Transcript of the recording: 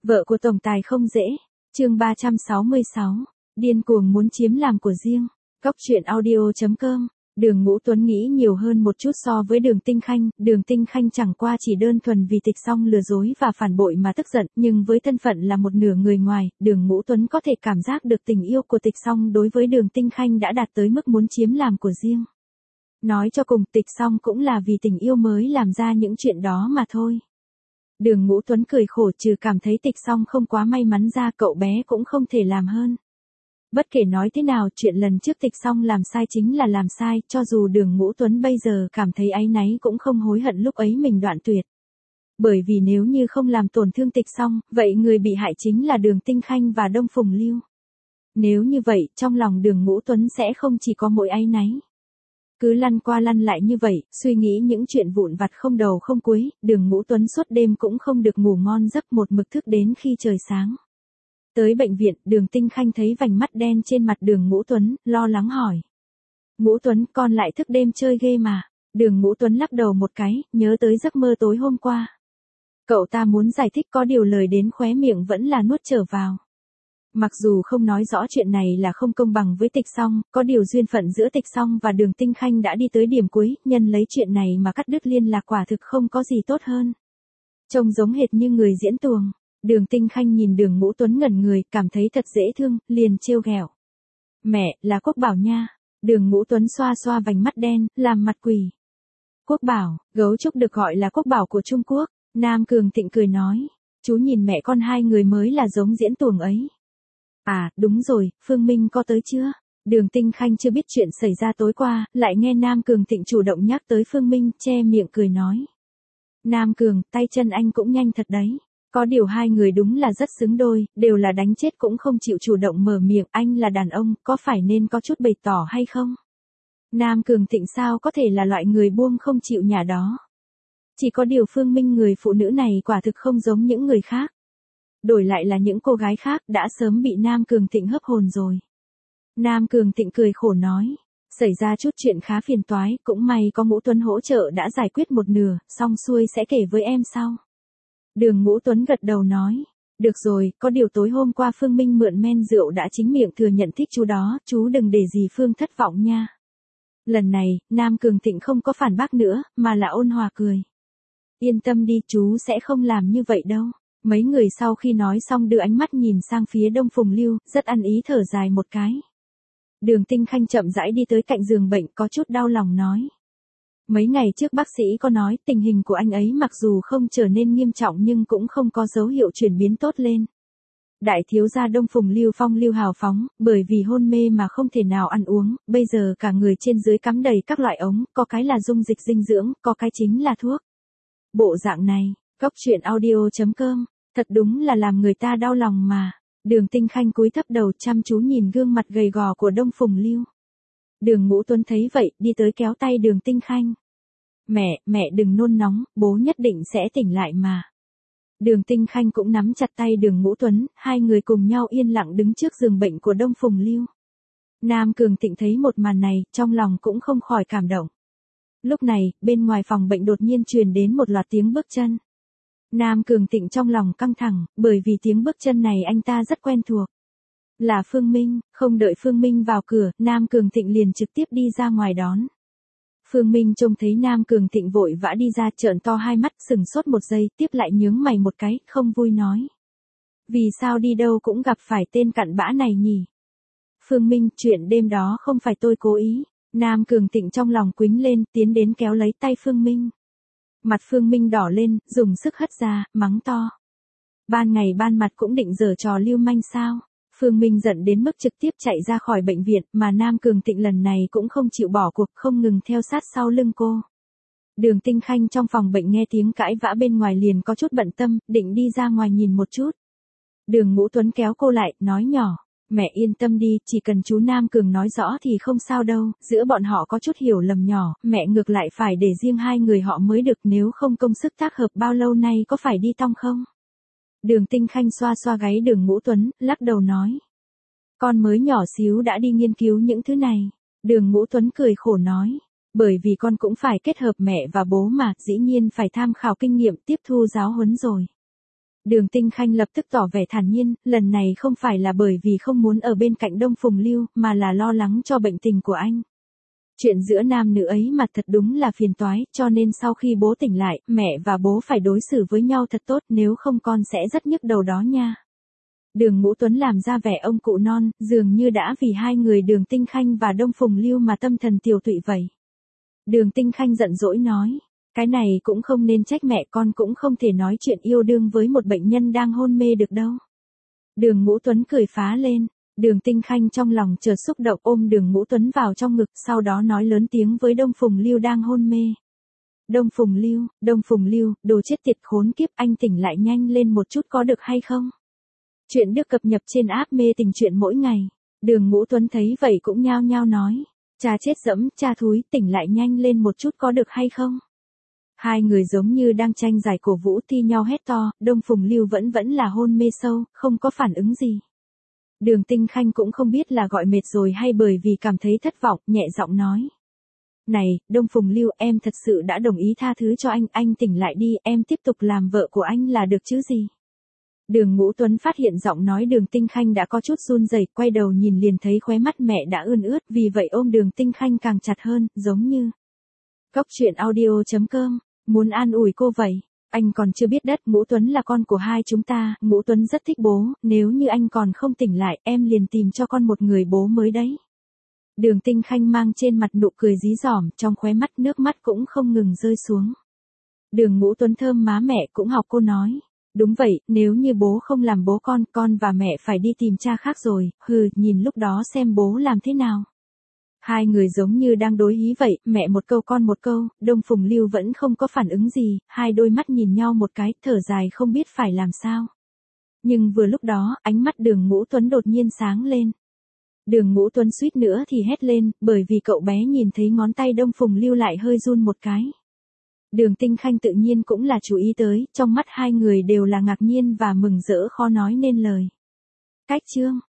Vợ của tổng tài không dễ. Chương 366. Điên cuồng muốn chiếm làm của riêng. Góc truyện audio.com. Đường Ngũ Tuấn nghĩ nhiều hơn một chút so với Đường Tinh Khanh. Đường Tinh Khanh chẳng qua chỉ đơn thuần vì Tịch Song lừa dối và phản bội mà tức giận, nhưng với thân phận là một nửa người ngoài, Đường Ngũ Tuấn có thể cảm giác được tình yêu của Tịch Song đối với Đường Tinh Khanh đã đạt tới mức muốn chiếm làm của riêng. Nói cho cùng, Tịch Song cũng là vì tình yêu mới làm ra những chuyện đó mà thôi. Đường Ngũ Tuấn cười khổ, trừ cảm thấy Tịch Song không quá may mắn ra, cậu bé cũng không thể làm hơn. Bất kể nói thế nào, chuyện lần trước Tịch Song làm sai chính là làm sai, cho dù Đường Ngũ Tuấn bây giờ cảm thấy áy náy cũng không hối hận lúc ấy mình đoạn tuyệt. Bởi vì nếu như không làm tổn thương Tịch Song, vậy người bị hại chính là Đường Tinh Khanh và Đông Phùng Lưu. Nếu như vậy, trong lòng Đường Ngũ Tuấn sẽ không chỉ có mỗi áy náy. Cứ lăn qua lăn lại như vậy, suy nghĩ những chuyện vụn vặt không đầu không cuối, Đường Ngũ Tuấn suốt đêm cũng không được ngủ ngon giấc, một mực thức đến khi trời sáng. Tới bệnh viện, Đường Tinh Khanh thấy vành mắt đen trên mặt Đường Ngũ Tuấn, lo lắng hỏi. Ngũ Tuấn, con lại thức đêm chơi ghê mà. Đường Ngũ Tuấn lắc đầu một cái, nhớ tới giấc mơ tối hôm qua. Cậu ta muốn giải thích, có điều lời đến khóe miệng vẫn là nuốt trở vào. Mặc dù không nói rõ chuyện này là không công bằng với Tịch Song, có điều duyên phận giữa Tịch Song và Đường Tinh Khanh đã đi tới điểm cuối, nhân lấy chuyện này mà cắt đứt liên lạc quả thực không có gì tốt hơn. Trông giống hệt như người diễn tuồng. Đường Tinh Khanh nhìn Đường Ngũ Tuấn ngẩn người, cảm thấy thật dễ thương, liền trêu ghẹo. Mẹ, là Quốc Bảo nha. Đường Ngũ Tuấn xoa xoa vành mắt đen, làm mặt quỷ. Quốc Bảo, gấu trúc được gọi là Quốc Bảo của Trung Quốc. Nam Cường Thịnh cười nói. Chú nhìn mẹ con hai người mới là giống diễn tuồng ấy. À, đúng rồi, Phương Minh có tới chưa? Đường Tinh Khanh chưa biết chuyện xảy ra tối qua, lại nghe Nam Cường Thịnh chủ động nhắc tới Phương Minh, che miệng cười nói. Nam Cường, tay chân anh cũng nhanh thật đấy. Có điều hai người đúng là rất xứng đôi, đều là đánh chết cũng không chịu chủ động mở miệng, anh là đàn ông, có phải nên có chút bày tỏ hay không? Nam Cường Thịnh sao có thể là loại người buông không chịu nhả đó. Chỉ có điều Phương Minh người phụ nữ này quả thực không giống những người khác. Đổi lại là những cô gái khác đã sớm bị Nam Cường Thịnh hấp hồn rồi. Nam Cường Thịnh cười khổ nói. Xảy ra chút chuyện khá phiền toái, cũng may có Ngũ Tuấn hỗ trợ đã giải quyết một nửa, xong xuôi sẽ kể với em sau. Đường Ngũ Tuấn gật đầu nói. Được rồi, có điều tối hôm qua Phương Minh mượn men rượu đã chính miệng thừa nhận thích chú đó, chú đừng để gì Phương thất vọng nha. Lần này, Nam Cường Thịnh không có phản bác nữa, mà là ôn hòa cười. Yên tâm đi, chú sẽ không làm như vậy đâu. Mấy người sau khi nói xong đưa ánh mắt nhìn sang phía Đông Phùng Lưu, rất ăn ý thở dài một cái. Đường Tinh Khanh chậm rãi đi tới cạnh giường bệnh, có chút đau lòng nói. Mấy ngày trước bác sĩ có nói tình hình của anh ấy mặc dù không trở nên nghiêm trọng nhưng cũng không có dấu hiệu chuyển biến tốt lên. Đại thiếu gia Đông Phùng Lưu phong lưu hào phóng, bởi vì hôn mê mà không thể nào ăn uống, bây giờ cả người trên dưới cắm đầy các loại ống, có cái là dung dịch dinh dưỡng, có cái chính là thuốc. Bộ dạng này, góc truyện audio.com, thật đúng là làm người ta đau lòng mà. Đường Tinh Khanh cúi thấp đầu chăm chú nhìn gương mặt gầy gò của Đông Phùng Lưu. Đường Ngũ Tuấn thấy vậy, đi tới kéo tay Đường Tinh Khanh. Mẹ đừng nôn nóng, bố nhất định sẽ tỉnh lại mà. Đường Tinh Khanh cũng nắm chặt tay Đường Ngũ Tuấn, hai người cùng nhau yên lặng đứng trước giường bệnh của Đông Phùng Lưu. Nam Cường Thịnh thấy một màn này, trong lòng cũng không khỏi cảm động. Lúc này, bên ngoài phòng bệnh đột nhiên truyền đến một loạt tiếng bước chân. Nam Cường Thịnh trong lòng căng thẳng, bởi vì tiếng bước chân này anh ta rất quen thuộc. Là Phương Minh, không đợi Phương Minh vào cửa, Nam Cường Thịnh liền trực tiếp đi ra ngoài đón. Phương Minh trông thấy Nam Cường Thịnh vội vã đi ra, trợn to hai mắt, sừng sốt một giây, tiếp lại nhướng mày một cái, không vui nói. Vì sao đi đâu cũng gặp phải tên cặn bã này nhỉ? Phương Minh, chuyện đêm đó không phải tôi cố ý. Nam Cường Thịnh trong lòng quýnh lên, tiến đến kéo lấy tay Phương Minh. Mặt Phương Minh đỏ lên, dùng sức hất ra, mắng to. Ban ngày ban mặt cũng định giở trò lưu manh sao? Phương Minh giận đến mức trực tiếp chạy ra khỏi bệnh viện, mà Nam Cường Thịnh lần này cũng không chịu bỏ cuộc, không ngừng theo sát sau lưng cô. Đường Tinh Khanh trong phòng bệnh nghe tiếng cãi vã bên ngoài liền có chút bận tâm, định đi ra ngoài nhìn một chút. Đường Ngũ Tuấn kéo cô lại, nói nhỏ. Mẹ yên tâm đi, chỉ cần chú Nam Cường nói rõ thì không sao đâu, giữa bọn họ có chút hiểu lầm nhỏ, mẹ ngược lại phải để riêng hai người họ mới được, nếu không công sức tác hợp bao lâu nay có phải đi tong không? Đường Tinh Khanh xoa xoa gáy Đường Ngũ Tuấn, lắc đầu nói. Con mới nhỏ xíu đã đi nghiên cứu những thứ này. Đường Ngũ Tuấn cười khổ nói. Bởi vì con cũng phải kết hợp mẹ và bố mà, dĩ nhiên phải tham khảo kinh nghiệm tiếp thu giáo huấn rồi. Đường Tinh Khanh lập tức tỏ vẻ thản nhiên, lần này không phải là bởi vì không muốn ở bên cạnh Đông Phùng Lưu, mà là lo lắng cho bệnh tình của anh. Chuyện giữa nam nữ ấy mà thật đúng là phiền toái, cho nên sau khi bố tỉnh lại, mẹ và bố phải đối xử với nhau thật tốt, nếu không con sẽ rất nhức đầu đó nha. Đường Ngũ Tuấn làm ra vẻ ông cụ non, dường như đã vì hai người Đường Tinh Khanh và Đông Phùng Lưu mà tâm thần tiều tụy vậy. Đường Tinh Khanh giận dỗi nói, cái này cũng không nên trách mẹ, con cũng không thể nói chuyện yêu đương với một bệnh nhân đang hôn mê được đâu. Đường Ngũ Tuấn cười phá lên, Đường Tinh Khanh trong lòng chợt xúc động ôm Đường Ngũ Tuấn vào trong ngực, sau đó nói lớn tiếng với Đông Phùng Lưu đang hôn mê. Đông Phùng Lưu, đồ chết tiệt khốn kiếp, anh tỉnh lại nhanh lên một chút có được hay không? Chuyện được cập nhật trên app Mê Tình Chuyện mỗi ngày. Đường Ngũ Tuấn thấy vậy cũng nhao nhao nói, cha chết dẫm, cha thúi, tỉnh lại nhanh lên một chút có được hay không? Hai người giống như đang tranh giải cổ vũ thi nhau hét to, Đông Phùng Lưu vẫn là hôn mê sâu, không có phản ứng gì. Đường Tinh Khanh cũng không biết là gọi mệt rồi hay bởi vì cảm thấy thất vọng, nhẹ giọng nói. Này, Đông Phùng Lưu, em thật sự đã đồng ý tha thứ cho anh tỉnh lại đi, em tiếp tục làm vợ của anh là được chứ gì. Đường Ngũ Tuấn phát hiện giọng nói Đường Tinh Khanh đã có chút run rẩy, quay đầu nhìn liền thấy khóe mắt mẹ đã ươn ướt, vì vậy ôm Đường Tinh Khanh càng chặt hơn, giống như. Cóc truyện audio.com, muốn an ủi cô vậy. Anh còn chưa biết đất, Ngũ Tuấn là con của hai chúng ta, Ngũ Tuấn rất thích bố, nếu như anh còn không tỉnh lại, em liền tìm cho con một người bố mới đấy. Đường Tinh Khanh mang trên mặt nụ cười dí dỏm, trong khóe mắt nước mắt cũng không ngừng rơi xuống. Đường Ngũ Tuấn thơm má mẹ cũng học cô nói. Đúng vậy, nếu như bố không làm bố con và mẹ phải đi tìm cha khác rồi, nhìn lúc đó xem bố làm thế nào. Hai người giống như đang đối hí vậy, mẹ một câu con một câu, Đông Phùng Lưu vẫn không có phản ứng gì, hai đôi mắt nhìn nhau một cái, thở dài không biết phải làm sao. Nhưng vừa lúc đó, ánh mắt Đường Ngũ Tuấn đột nhiên sáng lên. Đường Ngũ Tuấn suýt nữa thì hét lên, bởi vì cậu bé nhìn thấy ngón tay Đông Phùng Lưu lại hơi run một cái. Đường Tinh Khanh tự nhiên cũng là chú ý tới, trong mắt hai người đều là ngạc nhiên và mừng rỡ khó nói nên lời. Cách chương